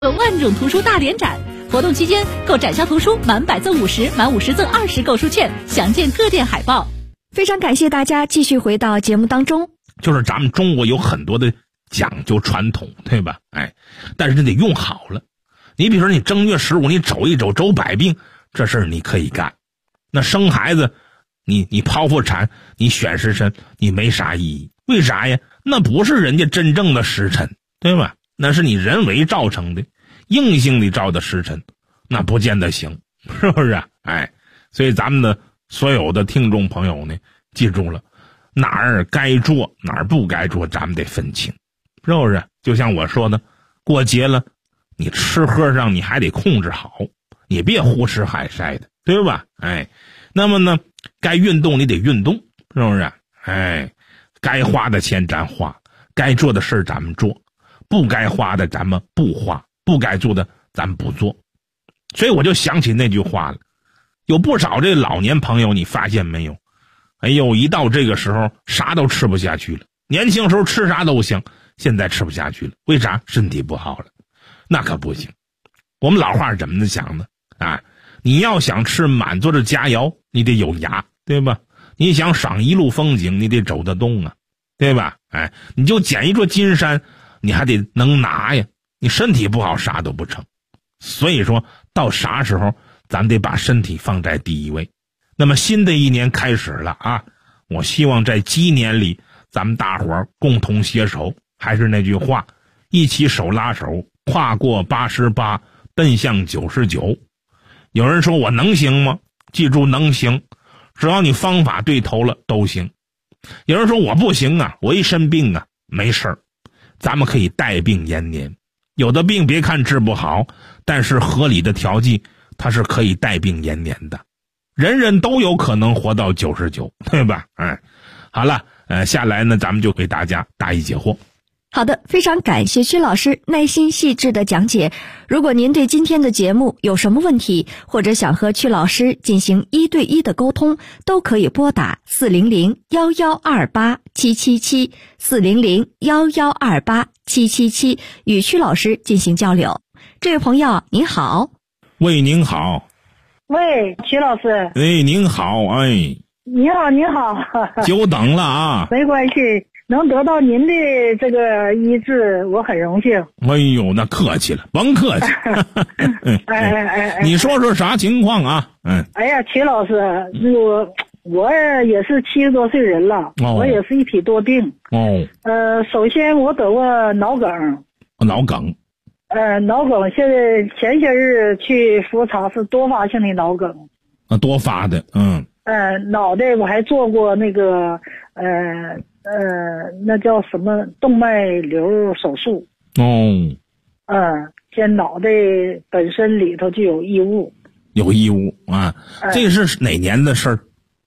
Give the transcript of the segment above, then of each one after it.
万种图书大联展，活动期间购展销图书满100赠50，满50赠20购书券，详见各店海报。 非常感谢大家继续回到节目当中。 就是咱们中国有很多的讲究传统，对吧？但是你得用好了。你比如说你正月15你走一走，走百病，这事儿你可以干。那生孩子，你剖腹产，你选时辰，你没啥意义。为啥呀？那不是人家真正的时辰，对吧？那是你人为造成的，硬性的造的时辰，那不见得行，是不是？所以咱们的所有的听众朋友呢，记住了，哪儿该做，哪儿不该做，咱们得分清，是不是？就像我说的，过节了，你吃喝上你还得控制好，你别胡吃海塞的，对吧？那么呢，该运动你得运动，是不是？该花的钱咱花，该做的事儿咱们做，不该花的咱们不花，不该做的咱不做。所以我就想起那句话了，有不少这老年朋友，你发现没有？一到这个时候啥都吃不下去了。年轻时候吃啥都行，现在吃不下去了，为啥？身体不好了。那可不行。我们老话是怎么讲的？你要想吃满座的佳肴，你得有牙，对吧？你想赏一路风景，你得走得动啊，对吧？你就捡一座金山，你还得能拿呀。你身体不好，啥都不成。所以说到啥时候，咱得把身体放在第一位。那么新的一年开始了啊，我希望在鸡年里，咱们大伙儿共同携手，还是那句话，一起手拉手，跨过88，奔向99。有人说我能行吗？记住能行，只要你方法对头了都行。有人说我不行啊，我一身病啊，没事儿，咱们可以带病延年。有的病别看治不好，但是合理的调剂它是可以带病延年的，人人都有可能活到99，对吧？好了，下来呢，咱们就给大家答疑解惑。 好的，非常感谢曲老师耐心细致的讲解。如果您对今天的节目有什么问题，或者想和曲老师进行1对1的沟通，都可以拨打400-1128-777 400-1128-777与曲老师进行交流。这位朋友您好。 喂，您好。 喂，曲老师。 您好。 你好，你好。 久等了啊。 没关系，能得到您的这个医治，我很荣幸。 那客气了，甭客气。你说说啥情况啊？ 曲老师，我也是70多岁人了，我也是一体多病。首先我得过脑梗。 脑梗。 脑梗现在前些日去复查是多发性的脑梗。 多发的。 脑袋我还做过那个那叫什么动脉瘤手术。现脑袋本身里头就有异物。这是哪年的事儿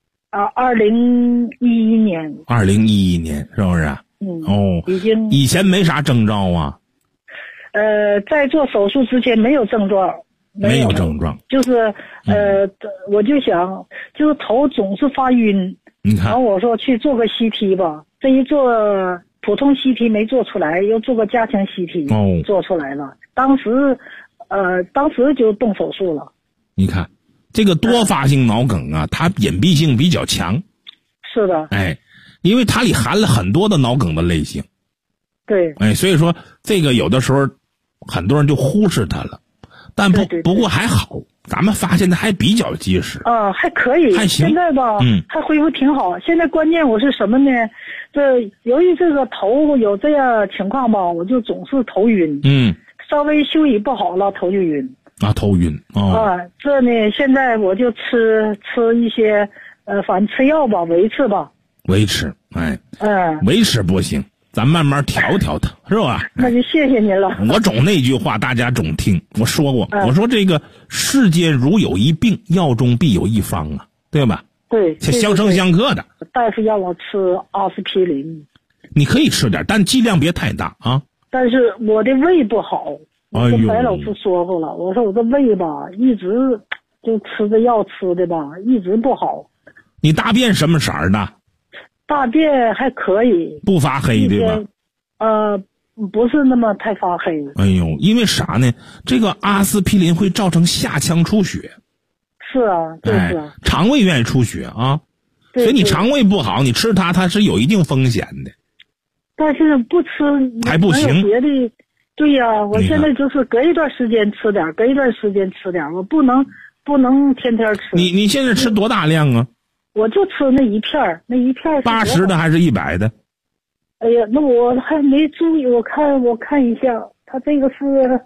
？2011年。 2011年是不是？以前没啥征兆啊？ 在做手术之前没有症状。 没有症状， 就是我就想，就是头总是发晕。 你看， 然后我说去做个 CT 吧，这一做普通 CT 没做出来，又做个加强 CT，做出来了。当时就动手术了。 你看，这个多发性脑梗啊，它隐蔽性比较强。 是的。 因为它里含了很多的脑梗的类型。 对。 所以说这个有的时候很多人就忽视它了。但不过还好，咱们发现的还比较及时。 还可以，还行。现在吧，还恢复挺好。现在关键我是什么呢？这由于这个头有这样情况吧，我就总是头晕。稍微休息不好了，头就晕。 头晕。 这呢，现在我就吃一些反正吃药吧，维持吧。 维持。维持不行。咱慢慢调调它，是吧？ 那就谢谢您了。 我总那句话，大家总听。我说过，我说这个世间如有一病，药中必有一方啊，对吧？ 对， 相生相克的。 大夫让我吃阿司匹林。 你可以吃点，但剂量别太大啊。 但是我的胃不好，我跟白老师说过了，我说我这胃吧，一直就吃着药吃的吧，一直不好。 你大便什么色儿的？ 大便还可以， 不发黑的吧？ 不是那么太发黑。 哎呦，因为啥呢？这个阿司匹林会造成下腔出血。 是啊，就是啊。 肠胃愿意出血啊，所以你肠胃不好，你吃它是有一定风险的。 但是不吃还不行。 别的，对呀，我现在就是隔一段时间吃点，隔一段时间吃点，我不能天天吃。 你现在吃多大量啊？ 我就吃那一片 80的还是100的？ 哎呀，那我还没注意，我看一下，它这个是，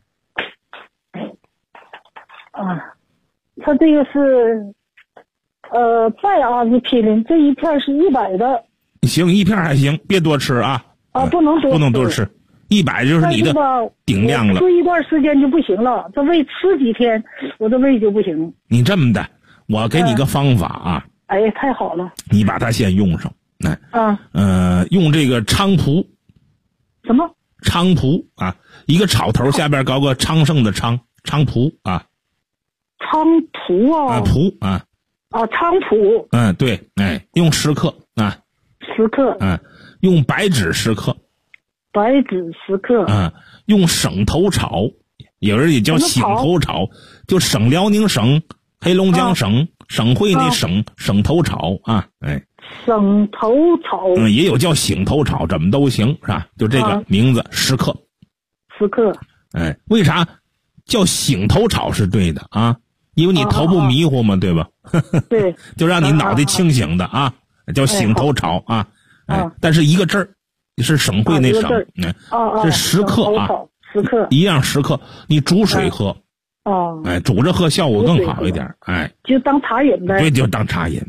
它这个是，拜阿司匹林这一片是100的。 行，一片还行，别多吃啊。 不能多吃，100就是你的顶量了。 吃一段时间就不行了，这胃吃几天，我这胃就不行。 你这么的，我给你个方法啊。 哎，太好了。 你把它先用上，用这个菖蒲。 什么？ 菖蒲啊，一个草头下边搞个昌盛的昌，菖蒲啊。 菖蒲啊。 蒲啊。 菖蒲。 对，用10克啊。 10克。 用白芷10克。 白芷10克。 用省头草，有人也叫醒头草，就省辽宁省、黑龙江省、省会那省头草啊， 省头草。 也有叫醒头草，怎么都行是吧？就这个名字10克。 10克。 为啥叫醒头草是对的啊？因为你头不迷糊嘛，对吧？ 对。 就让你脑袋清醒的啊，叫醒头草啊。但是一个字儿是省会那省，是10克啊，10克一样10克，你煮水喝。煮着喝效果更好一点。 就当茶饮呗。 对，就当茶饮。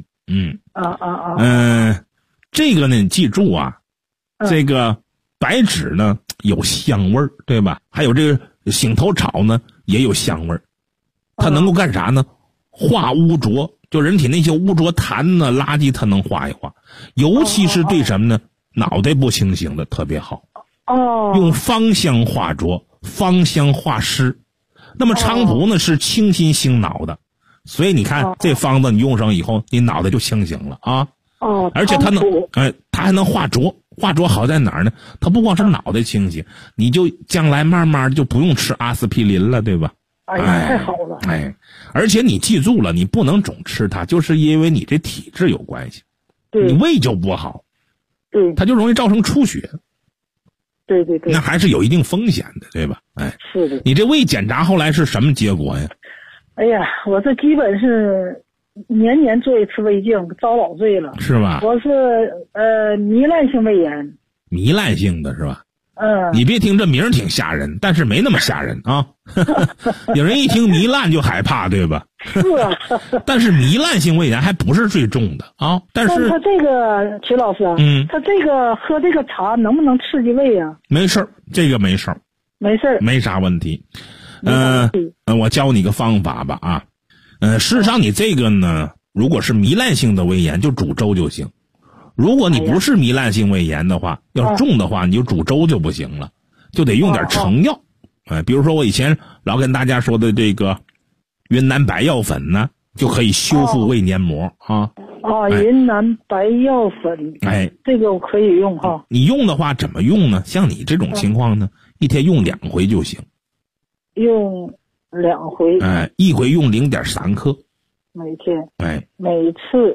这个呢，你记住啊，这个白芷呢有香味儿，对吧？还有这个醒头草呢也有香味儿，它能够干啥呢？化污浊，就人体那些污浊痰呢、垃圾，它能化一化。尤其是对什么呢？脑袋不清醒的特别好。用芳香化浊，芳香化湿。那么菖蒲呢是清心醒脑的，所以你看这方子你用上以后，你脑袋就清醒了啊。而且它还能化浊。化浊好在哪儿呢？它不光是脑袋清醒，你就将来慢慢就不用吃阿司匹林了，对吧？ 太好了。 而且你记住了，你不能总吃它，就是因为你这体质有关系。你胃就不好。 对。 它就容易造成出血。 对。 那还是有一定风险的，对吧？ 是的。 你这胃检查后来是什么结果呀？ 哎呀，我这基本是年做一次胃镜，遭老罪了。是吧？我是糜烂性胃炎。 糜烂性的是吧？你别听这名儿挺吓人，但是没那么吓人啊。有人一听糜烂就害怕，对吧？ 是啊。 但是糜烂性胃炎还不是最重的啊。但是他这个曲老师，他这个喝这个茶能不能刺激胃啊？ 没事儿，这个没事儿。没啥问题。我教你个方法吧啊。事实上你这个呢，如果是糜烂性的胃炎，就煮粥就行。如果你不是糜烂性胃炎的话，要重的话，你就煮粥就不行了，就得用点成药。比如说我以前老跟大家说的这个云南白药粉呢，就可以修复胃黏膜啊。 云南白药粉，这个我可以用哈。 你用的话怎么用呢？像你这种情况呢，一天用2回就行。 用2回。 一回用0.3克。 每天。每次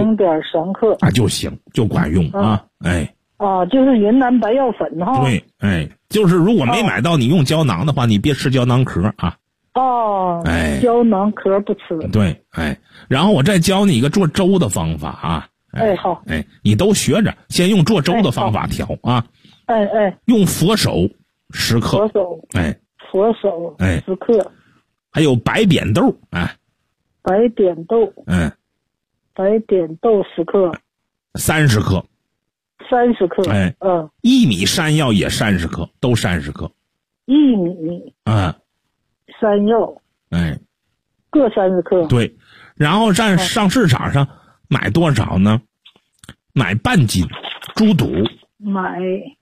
0.3克就行，就管用啊。 就是云南白药粉哈。 对，就是如果没买到你用胶囊的话，你别吃胶囊壳啊。 胶囊壳不吃。 对，然后我再教你一个做粥的方法啊。 好。 你都学着，先用做粥的方法调啊。用佛手10克。 佛手10克。 还有白扁豆白扁豆。白扁豆10克。 30克。 30克。 薏米山药也30克，都30克。 薏米。山药。各30克。 对，然后上市场上买多少呢？买半斤猪肚。 买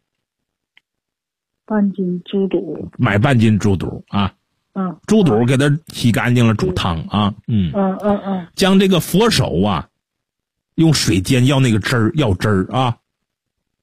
半斤猪肚啊。 猪肚给它洗干净了，煮汤啊。将这个佛手啊，用水煎要那个汁儿，要汁儿啊。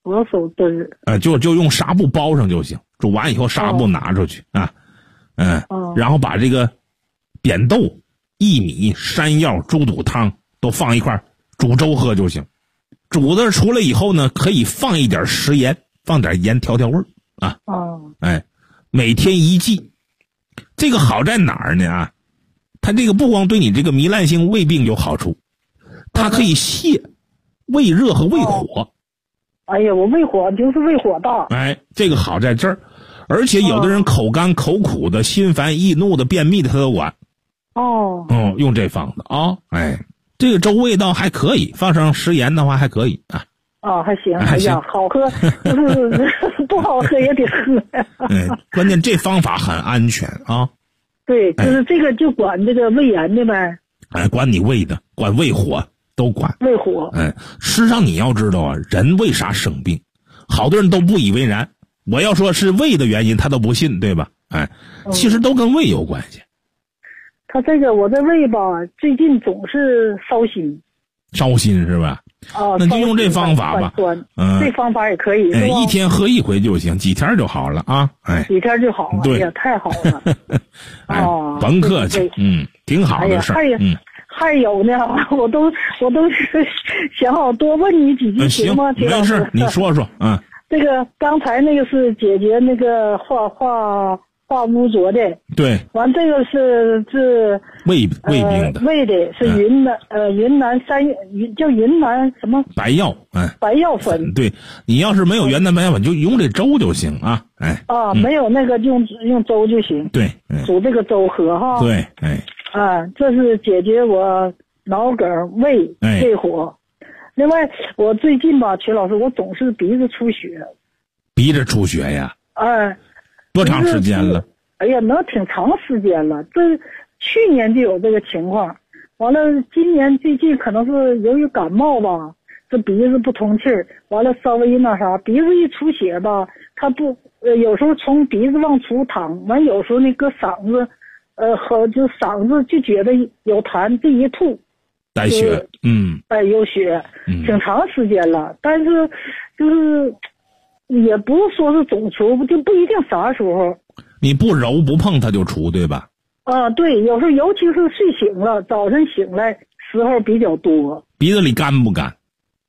佛手墩儿。 就用纱布包上就行。煮完以后纱布拿出去啊，然后把这个扁豆、薏米、山药、猪肚汤都放一块煮粥喝就行。煮的出来以后呢，可以放一点食盐，放点盐调味儿啊。每天一剂。这个好在哪儿呢啊？它这个不光对你这个糜烂性胃病有好处，它可以泻胃热和胃火。 哎呀，我胃火就是胃火大。 这个好在这儿，而且有的人口干口苦的、心烦易怒的、便秘的他都管。用这方子啊。这个粥味道还可以，放上食盐的话还可以啊。 还行。哎呀，好喝，就是不好喝也得喝。 关键这方法很安全啊。 对，就是这个就管这个胃炎的呗。 管你胃的，管胃火都管。 胃火。 事实上你要知道啊，人为啥生病，好多人都不以为然。我要说是胃的原因，他都不信，对吧？其实都跟胃有关系。 他这个我这胃吧，最近总是烧心。 烧心是吧？那就用这方法吧。 这方法也可以。 一天喝一回就行，几天就好了啊。 几天就好了。对呀，太好了。 甭客气。挺好的事儿。 还有呢，我都是想好多问你几句行吗？ 没事，你说说。 这个刚才那个是解决那个化污浊的。 对。 完这个是胃病的。 胃的是云南叫云南什么白药。 白药粉。 对，你要是没有云南白药粉，就用这粥就行啊。 没有那个用粥就行。 对。 煮这个粥喝哈。 对。 这是解决我脑梗胃胃火。另外我最近吧，曲老师，我总是鼻子出血。 鼻子出血呀？多长时间了？ 哎呀，能挺长时间了。这去年就有这个情况，完了今年最近可能是由于感冒吧，这鼻子不通气儿，完了稍微那啥，鼻子一出血吧，它不有时候从鼻子往出淌，完有时候那个嗓子就嗓子就觉得有痰，这一吐带血。 有血。挺长时间了，但是就是也不是说是总出，就不一定啥时候。 你不揉不碰它就出，对吧？ 对，有时候尤其是睡醒了，早晨醒来时候比较多。 鼻子里干不干？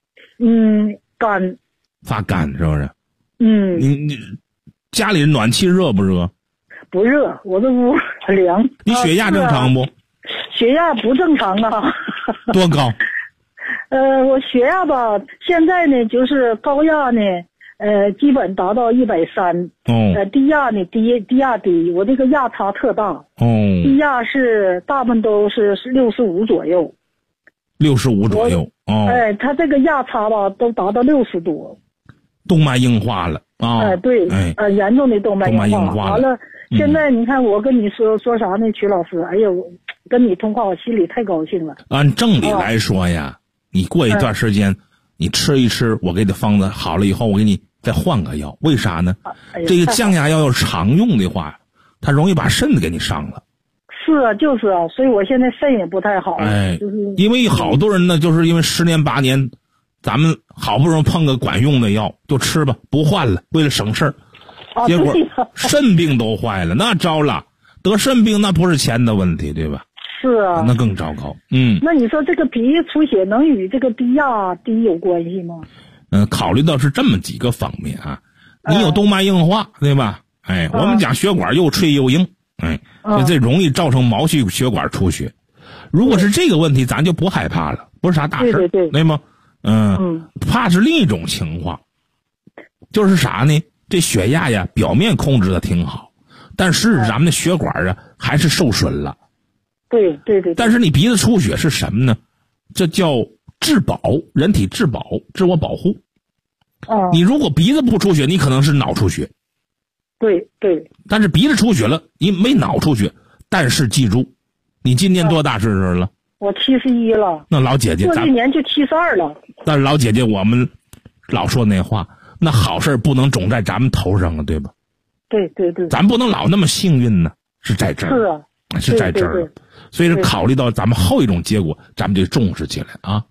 干。 发干是不是？你家里暖气热不热？ 不热，我这屋很凉。 你血压正常不？ 血压不正常啊。 多高？ 我血压吧，现在呢就是高压呢，基本达到130。低压呢低压低，我这个压差特大。低压是大部分都是65左右。65左右。它这个压差吧都达到60多。 动脉硬化了啊！ 对，严重的动脉硬化。完了，现在你看我跟你说啥呢，曲老师？哎呀，我跟你通话，我心里太高兴了。 按正理来说呀，你过一段时间，你吃一吃，我给你方子好了以后，我给你再换个药。为啥呢？这个降压药要常用的话，它容易把肾子给你伤了。 是啊，就是啊，所以我现在肾也不太好。就是因为好多人呢，就是因为10年8年。咱们好不容易碰个管用的药，就吃吧，不换了，为了省事儿。结果肾病都坏了，那糟了。得肾病那不是钱的问题，对吧？ 是啊， 那更糟糕。 那你说这个鼻出血能与这个低压低有关系吗？ 考虑到是这么几个方面啊。你有动脉硬化，对吧？我们讲血管又脆又硬，这容易造成毛细血管出血。如果是这个问题，咱就不害怕了，不是啥大事，对吗？怕是另一种情况，就是啥呢？这血压呀，表面控制的挺好，但是咱们的血管啊还是受损了。 对。 但是你鼻子出血是什么呢？这叫质保，人体质保，自我保护。你如果鼻子不出血，你可能是脑出血。 对。 但是鼻子出血了，你没脑出血。但是记住，你今年多大岁数了？ 我71了。 那老姐姐， 过去年就72了。 但是老姐姐，我们老说那话，那好事不能总在咱们头上啊，对吧？ 对。 咱不能老那么幸运呢，是在这儿。 是啊， 是在这儿。所以说，考虑到咱们后一种结果，咱们就重视起来啊。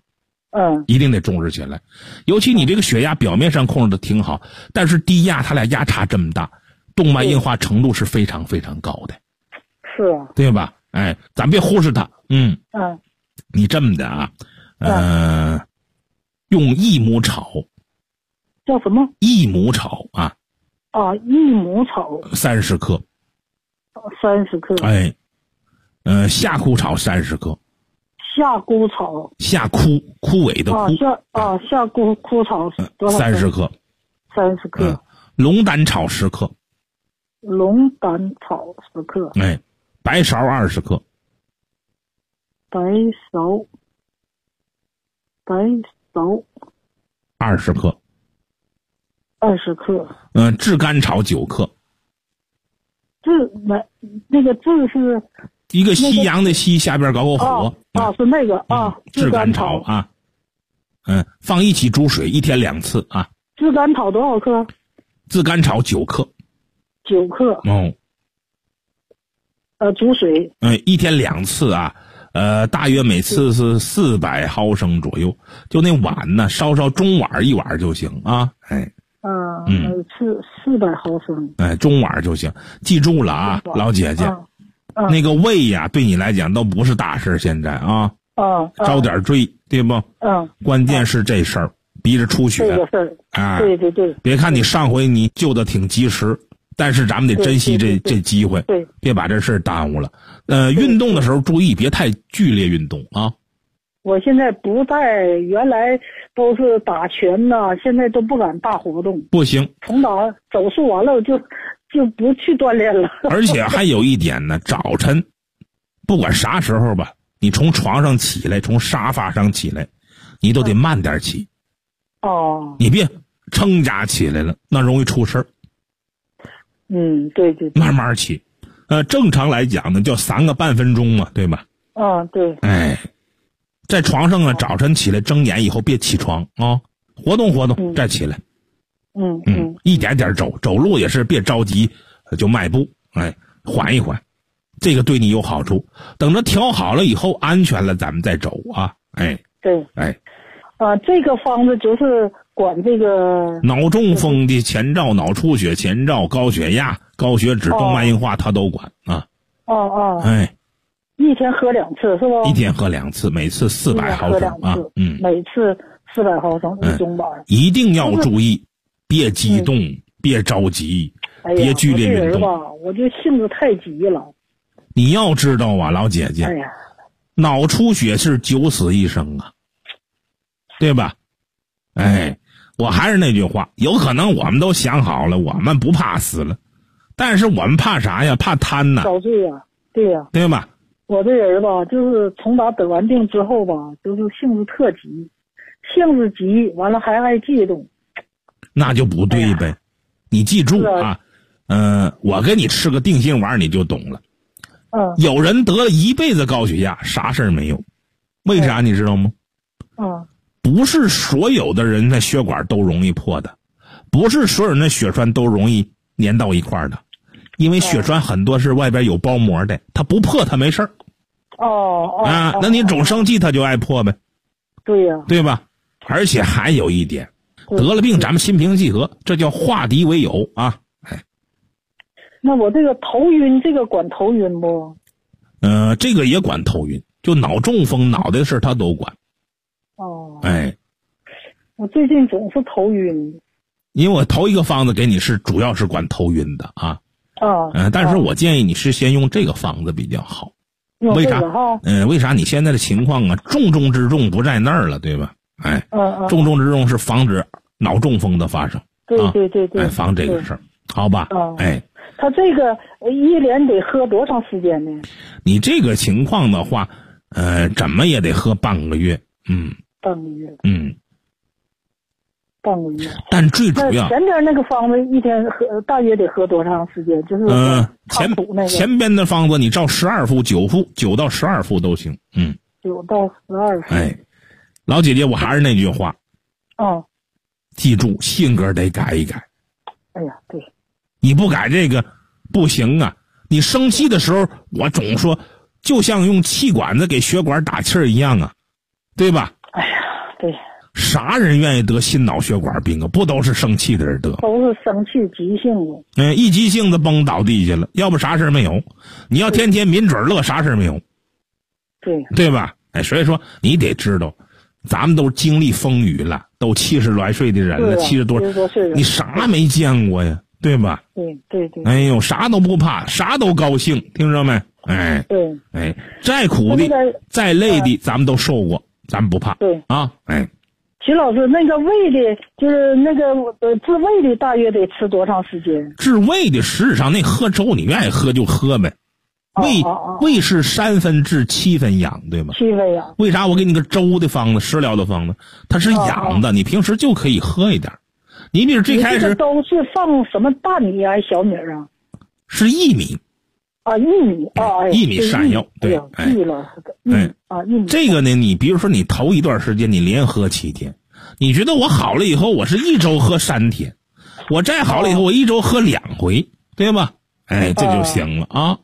一定得重视起来。尤其你这个血压表面上控制的挺好，但是低压它俩压差这么大，动脉硬化程度是非常非常高的。 是啊， 对吧？哎，咱别忽视它。你这么的啊，用益母草。 叫什么？ 益母草啊。 益母草 30克。 30克。 哎，夏枯草30克。 夏枯草。 夏枯萎的枯。 夏枯草多少 ？30克。 30克。 龙胆草10克。 龙胆草10克。 哎，白芍20克。 白芍 20克。 20克。 炙甘草9克。 那个炙是一个西洋的西，下边搞个火。 是那个炙甘草啊。放一起煮水，1天2次啊。 炙甘草多少克？ 炙甘草9克。 9克。煮水。 1天2次啊。大约每次是400毫升左右，就那碗呢，烧中碗1碗就行啊。 每次400毫升。 中碗就行。记住了啊，老姐姐，那个胃呀，对你来讲都不是大事，现在啊。遭点罪，对不？关键是这事儿，逼着出血。 这个事儿啊。对。 别看你上回你救的挺及时，但是咱们得珍惜这机会，别把这事儿耽误了。运动的时候注意别太剧烈运动啊。 我现在不在，原来都是打拳呐，现在都不敢大活动。 不行， 从打手术完了就不去锻炼了。 而且还有一点呢，早晨不管啥时候吧，你从床上起来，从沙发上起来，你都得慢点起。你别撑家起来了，那容易出事儿。 对。 慢慢起。正常来讲呢，叫3个半分钟嘛，对吧？ 对。 哎，在床上呢，早晨起来睁眼以后别起床啊，活动活动，再起来。一点点走路也是别着急就迈步，缓一缓，这个对你有好处。等着调好了以后，安全了咱们再走啊。 对。这个方子就是管这个脑中风的前兆、脑出血前兆、高血压、高血脂、动脉硬化，它都管啊。 一天喝2次是吧？ 一天喝2次，每次400毫升啊。 每次400毫升1中板。 一定要注意，别激动，别着急，别剧烈运动。 我就性子太急了。 你要知道啊，老姐姐，脑出血是9死1生啊，对吧？我还是那句话，有可能我们都想好了，我们不怕死了，但是我们怕啥呀？怕贪呐。 遭罪呀，对呀， 对吧？ 我这人吧，就是从打得完病之后吧，就是性子特急，性子急，完了还爱激动， 那就不对呗。你记住啊，我给你吃个定心丸，你就懂了。有人得了一辈子高血压，啥事儿没有，为啥你知道吗？不是所有的人的血管都容易破的，不是所有人的血栓都容易粘到一块儿的，因为血栓很多是外边有包膜的，它不破它没事儿。那你总生气它就爱破呗。 对呀， 对吧？而且还有一点，得了病咱们心平气和，这叫化敌为友啊。 那我这个头晕，这个管头晕不？ 这个也管头晕，就脑中风、脑袋的事他都管。 我最近总是头晕。 因为我头一个方子给你是主要是管头晕的啊。但是我建议你是先用这个方子比较好。为啥？为啥？你现在的情况啊，重中之重不在那儿了，对吧？重中之重是防止脑中风的发生。 对。 防这个事儿，好吧？ 他这个一连得喝多长时间呢？ 你这个情况的话，怎么也得喝半个月。 半个月。半个月。但最主要， 前边那个方子一天喝大约得喝多长时间？就是前边的方子你照12副、9副，9到12副都行。 9到12副。 老姐姐，我还是那句话。记住，性格得改一改。 对。 你不改这个不行啊！你生气的时候，我总说，就像用气管子给血管打气儿一样啊，对吧？ 对。 啥人愿意得心脑血管病啊？不都是生气的人得？ 都是生气急性的。 一急性子崩倒地下了，要不啥事没有。你要天天抿嘴乐，啥事没有。对吧？所以说你得知道，咱们都经历风雨了，都70来岁的人了，70多岁，你啥没见过呀？对吧？ 对。 哎呦，啥都不怕，啥都高兴，听着没？对。再苦的、再累的，咱们都受过，咱们不怕。 对啊， 徐老师，那个胃的，就是那个治胃的，大约得吃多长时间？ 治胃的，实质上那喝粥，你愿意喝就喝呗。胃是3分治7分养，对吧 ？7分养。 为啥我给你个粥的方子、食疗的方子？它是养的，你平时就可以喝一点。你比如最开始都是放什么大米还是小米啊？ 是薏米。 薏米薏米善药，对， 记了，薏米。 这个呢，你比如说你头一段时间你连喝7天，你觉得我好了以后，我是1周喝3天，我再好了以后，我1周喝2回，对吧？这就行了啊，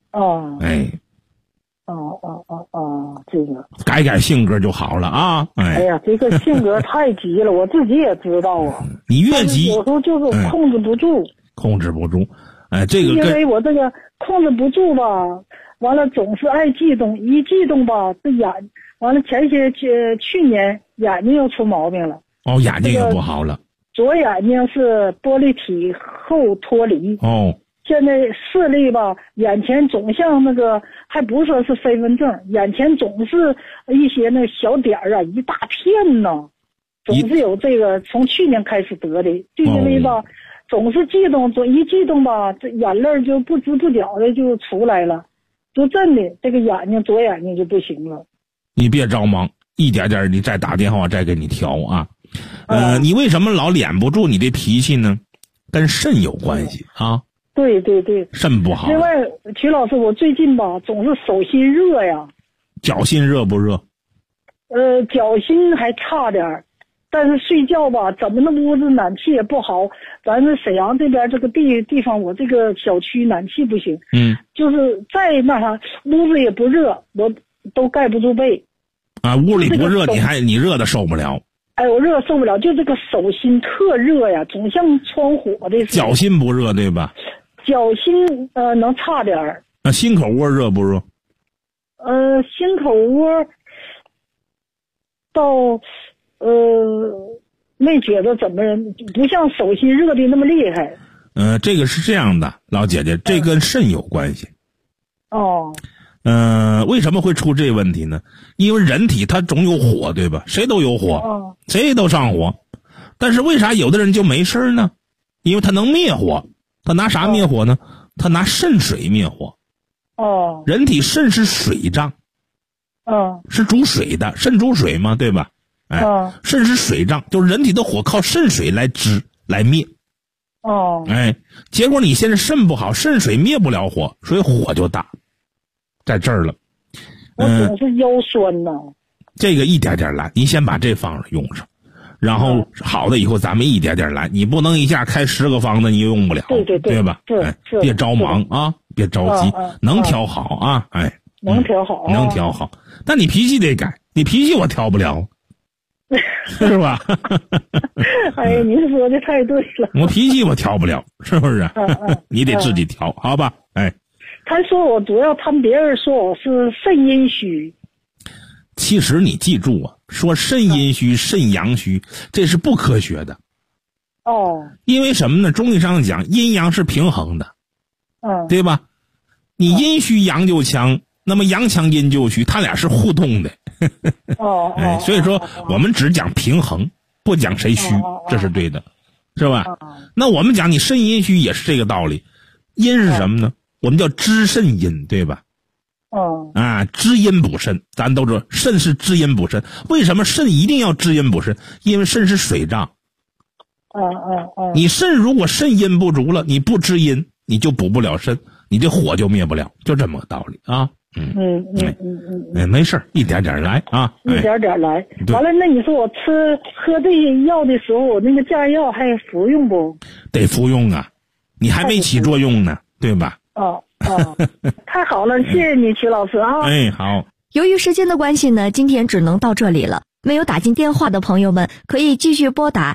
这个改性格就好了啊， 呀，这个性格太急了，我自己也知道啊。 你越急， 有时候就是控制不住， 这个因为我这个控制不住吧，完了总是爱激动，一激动吧，这眼完了去年眼睛又出毛病了。 眼睛也不好了。 左眼睛是玻璃体后脱离。现在视力吧，眼前总像那个，还不说是飞蚊症，眼前总是一些那小点儿啊，一大片呢，总是有这个，从去年开始得的，就因为吧。总是激动，一激动吧，这眼泪就不知不觉的就出来了，就真的这个左眼睛就不行了。 你别着忙，一点点你再打电话再给你调啊。你为什么老敛不住你的脾气呢？跟肾有关系啊。 对， 肾不好。 另外，曲老师，我最近吧总是手心热呀。 脚心热不热？ 脚心还差点。但是睡觉吧，怎么那屋子暖气也不好，咱们沈阳这边这个地方，我这个小区暖气不行，就是在那啥，屋子也不热，我都盖不住被。 屋里不热，你热的受不了。 我热受不了，就这个手心特热呀，总像窜火的。 脚心不热对吧？ 脚心能差点儿。 心口窝热不热？ 心口窝到。没觉得怎么不像手心热的那么厉害。 这个是这样的，老姐姐，这跟肾有关系。为什么会出这问题呢？因为人体它总有火，对吧？谁都有火，谁都上火。但是为啥有的人就没事呢？因为他能灭火。他拿啥灭火呢？他拿肾水灭火。人体肾是水脏，是主水的，肾主水嘛，对吧？肾是水脏，就是人体的火靠肾水来来灭。结果你现在肾不好，肾水灭不了火，所以火就大，在这儿了。 我总是腰酸呢。 这个一点点来，你先把这方子用上，然后好了以后咱们一点点来，你不能一下开10个方子你用不了，对吧？别着忙啊，别着急，能调好啊， 能调好， 能调好，但你脾气得改，你脾气我调不了。是吧？ 您说的太对了。 我脾气我调不了，是不是？你得自己调，好吧？ 他说我主要别人说我是肾阴虚。 其实你记住啊，说肾阴虚、肾阳虚，这是不科学的。因为什么呢？中医上讲，阴阳是平衡的，对吧？你阴虚阳就强，那么阳强阴就虚，它俩是互动的。所以说我们只讲平衡，不讲谁虚，这是对的，是吧？那我们讲你肾阴虚也是这个道理。阴是什么呢？我们叫知肾阴，对吧？知阴补肾，咱都知道肾是知阴补肾。为什么肾一定要知阴补肾？因为肾是水脏。你肾如果肾阴不足了，你不知阴，你就补不了肾，你这火就灭不了，就这么个道理啊。没事，一点点来啊， 一点点来。完了，那你说我喝这些药的时候，我那个降药还服用不？ 得服用啊，你还没起作用呢，对吧？ 太好了，谢谢你，曲老师啊。 好。 由于时间的关系呢，今天只能到这里了。 没有打进电话的朋友们，可以继续拨打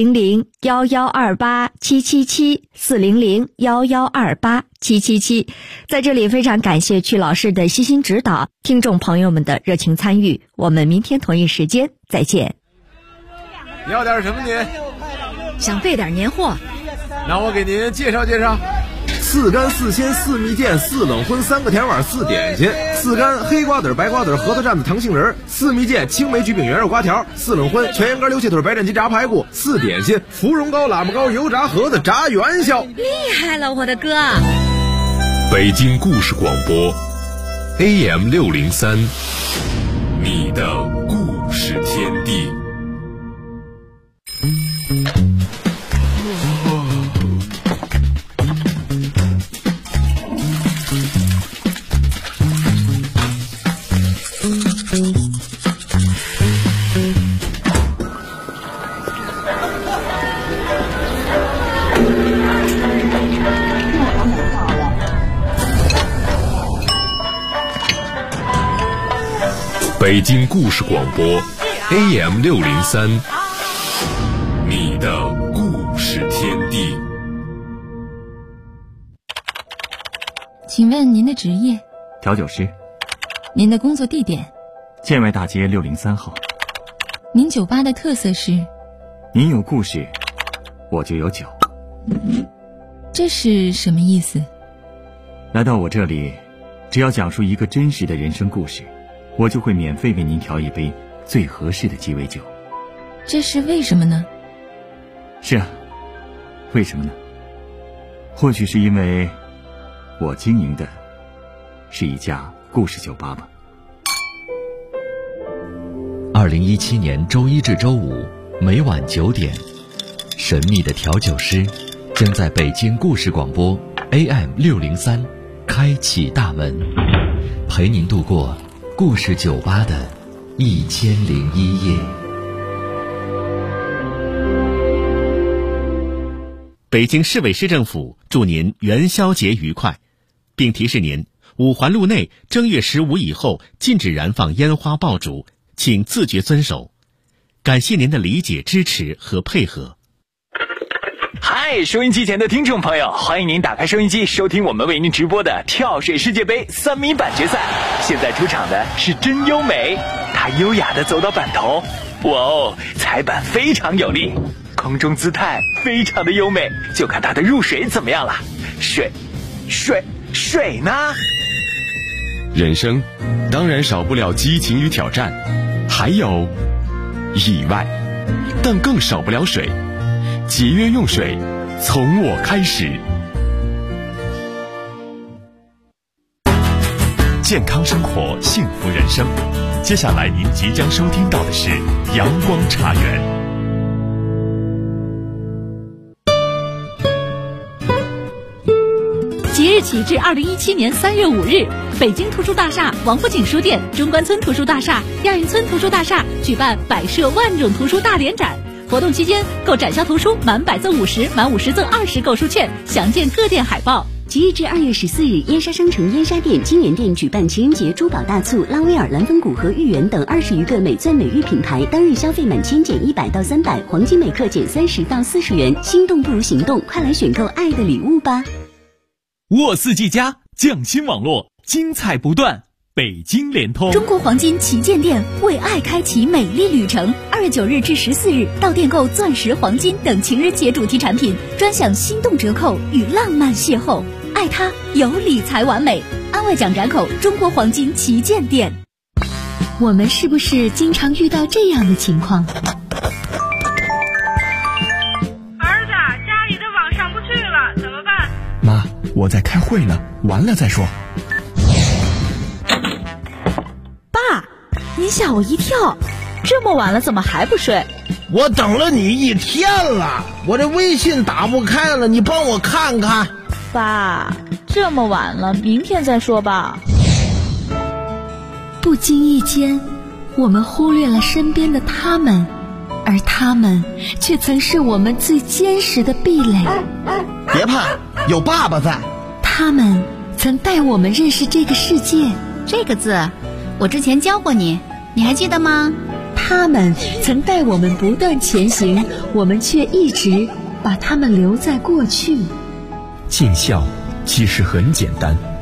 400-1128-777，400-1128-777。在这里非常感谢曲老师的悉心指导，听众朋友们的热情参与。我们明天同一时间再见。 你要点什么您？ 想备点年货。 那我给您介绍介绍。 4干4鲜4蜜饯4冷荤3个甜碗4点心，4干黑瓜子白瓜子核桃蘸子糖杏仁，4蜜饯青梅焗饼圆肉瓜条，4冷荤全羊肝溜切腿白斩鸡炸排骨，4点心芙蓉糕喇叭糕油炸盒子炸元宵。 厉害了，我的哥！ 北京故事广播 AM603， 你的故事天地。北京故事广播 AM603， 你的故事天地。 请问您的职业？ 调酒师。 您的工作地点？ 建外大街603号。 您酒吧的特色是？ 您有故事，我就有酒。 这是什么意思？ 来到我这里，只要讲述一个真实的人生故事，我就会免费为您调一杯最合适的鸡尾酒。 这是为什么呢？ 是啊，为什么呢？或许是因为我经营的是一家故事酒吧吧。 2017年周一至周五每晚9点，神秘的调酒师将在北京故事广播 AM603 开启大门，陪您度过故事酒吧的1001夜。 北京市委市政府祝您元宵节愉快，并提示您五环路内正月15以后禁止燃放烟花爆竹，请自觉遵守。感谢您的理解、支持和配合。 嗨，收音机前的听众朋友，欢迎您打开收音机收听我们为您直播的跳水世界杯3米板决赛。现在出场的是真优美，她优雅地走到板头，哇哦，踩板非常有力，空中姿态非常的优美，就看她的入水怎么样了。水呢？ 人生当然少不了激情与挑战，还有意外，但更少不了水。节约用水，从我开始。健康生活，幸福人生。接下来您即将收听到的是阳光茶园。 即日起至2017年3月5日，北京图书大厦、王府井书店、中关村图书大厦、亚运村图书大厦举办摆设万种图书大联展。活动期间，购展销图书满100赠50，满50赠20购书券，详见各店海报。 即日至2月14日，燕莎商城燕莎店、金源店举办情人节珠宝大促，拉威尔、蓝风谷和豫园等20余个美钻美玉品牌，当日消费满千减100到300，黄金每克减30到40元。心动不如行动，快来选购爱的礼物吧！ 沃四季家匠心网络，精彩不断。北京联通中国黄金旗舰店为爱开启美丽旅程，2月9日至14日到店购钻石、黄金等情人节主题产品，专享心动折扣与浪漫邂逅。爱它有理财完美，安外蒋闸口中国黄金旗舰店。 我们是不是经常遇到这样的情况？ 儿子，家里的网上不去了，怎么办？ 妈，我在开会呢，完了再说。 爸，你吓我一跳，这么晚了怎么还不睡？ 我等了你1天了，我这微信打不开了，你帮我看看。 爸，这么晚了，明天再说吧。 不经意间，我们忽略了身边的他们，而他们却曾是我们最坚实的壁垒。 别怕，有爸爸在。 他们曾带我们认识这个世界。 这个字我之前教过你，你还记得吗？ 他们曾带我们不断前行，我们却一直把他们留在过去。 尽孝其实很简单，